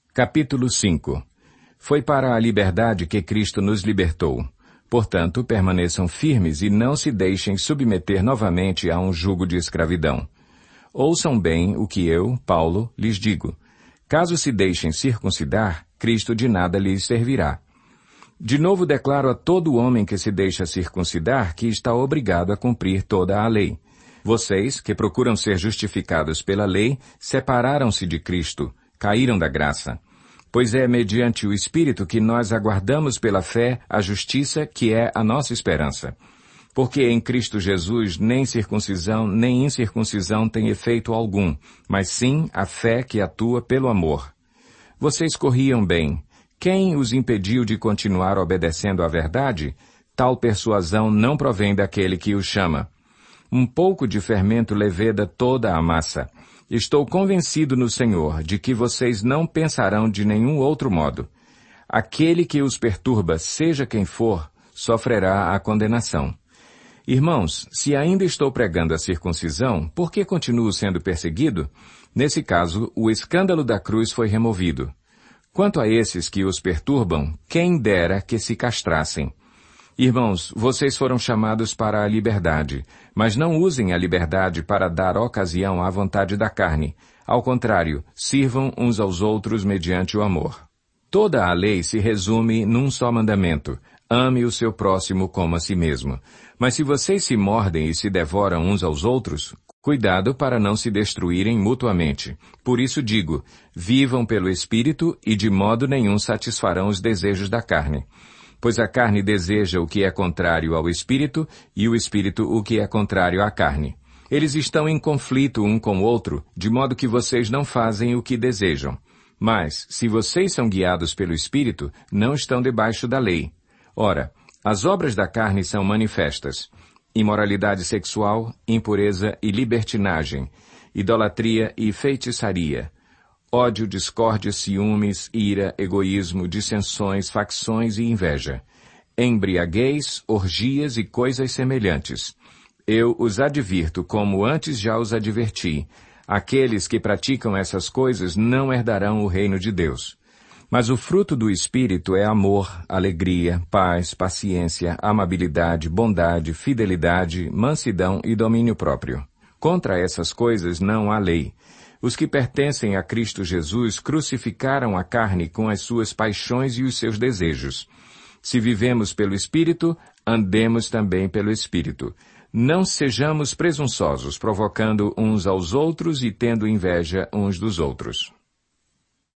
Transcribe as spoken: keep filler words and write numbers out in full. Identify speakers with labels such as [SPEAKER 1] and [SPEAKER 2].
[SPEAKER 1] Capítulo cinco. Foi para a liberdade que Cristo nos libertou. Portanto, permaneçam firmes e não se deixem submeter novamente a um jugo de escravidão. Ouçam bem o que eu, Paulo, lhes digo. Caso se deixem circuncidar, Cristo de nada lhes servirá. De novo declaro a todo homem que se deixa circuncidar que está obrigado a cumprir toda a lei. Vocês, que procuram ser justificados pela lei, separaram-se de Cristo, caíram da graça. Pois é mediante o Espírito que nós aguardamos pela fé a justiça que é a nossa esperança. Porque em Cristo Jesus nem circuncisão nem incircuncisão tem efeito algum, mas sim a fé que atua pelo amor. Vocês corriam bem. Quem os impediu de continuar obedecendo à verdade? Tal persuasão não provém daquele que os chama. Um pouco de fermento leveda toda a massa. Estou convencido no Senhor de que vocês não pensarão de nenhum outro modo. Aquele que os perturba, seja quem for, sofrerá a condenação. Irmãos, se ainda estou pregando a circuncisão, por que continuo sendo perseguido? Nesse caso, o escândalo da cruz foi removido. Quanto a esses que os perturbam, quem dera que se castrassem. Irmãos, vocês foram chamados para a liberdade, mas não usem a liberdade para dar ocasião à vontade da carne. Ao contrário, sirvam uns aos outros mediante o amor. Toda a lei se resume num só mandamento: ame o seu próximo como a si mesmo. Mas se vocês se mordem e se devoram uns aos outros, cuidado para não se destruírem mutuamente. Por isso digo, vivam pelo Espírito e de modo nenhum satisfarão os desejos da carne. Pois a carne deseja o que é contrário ao Espírito, e o Espírito o que é contrário à carne. Eles estão em conflito um com o outro, de modo que vocês não fazem o que desejam. Mas, se vocês são guiados pelo Espírito, não estão debaixo da lei. Ora, as obras da carne são manifestas: imoralidade sexual, impureza e libertinagem, idolatria e feitiçaria, ódio, discórdia, ciúmes, ira, egoísmo, dissensões, facções e inveja, embriaguez, orgias e coisas semelhantes. Eu os advirto, como antes já os adverti: aqueles que praticam essas coisas não herdarão o reino de Deus. Mas o fruto do Espírito é amor, alegria, paz, paciência, amabilidade, bondade, fidelidade, mansidão e domínio próprio. Contra essas coisas não há lei. Os que pertencem a Cristo Jesus crucificaram a carne com as suas paixões e os seus desejos. Se vivemos pelo Espírito, andemos também pelo Espírito. Não sejamos presunçosos, provocando uns aos outros e tendo inveja uns dos outros.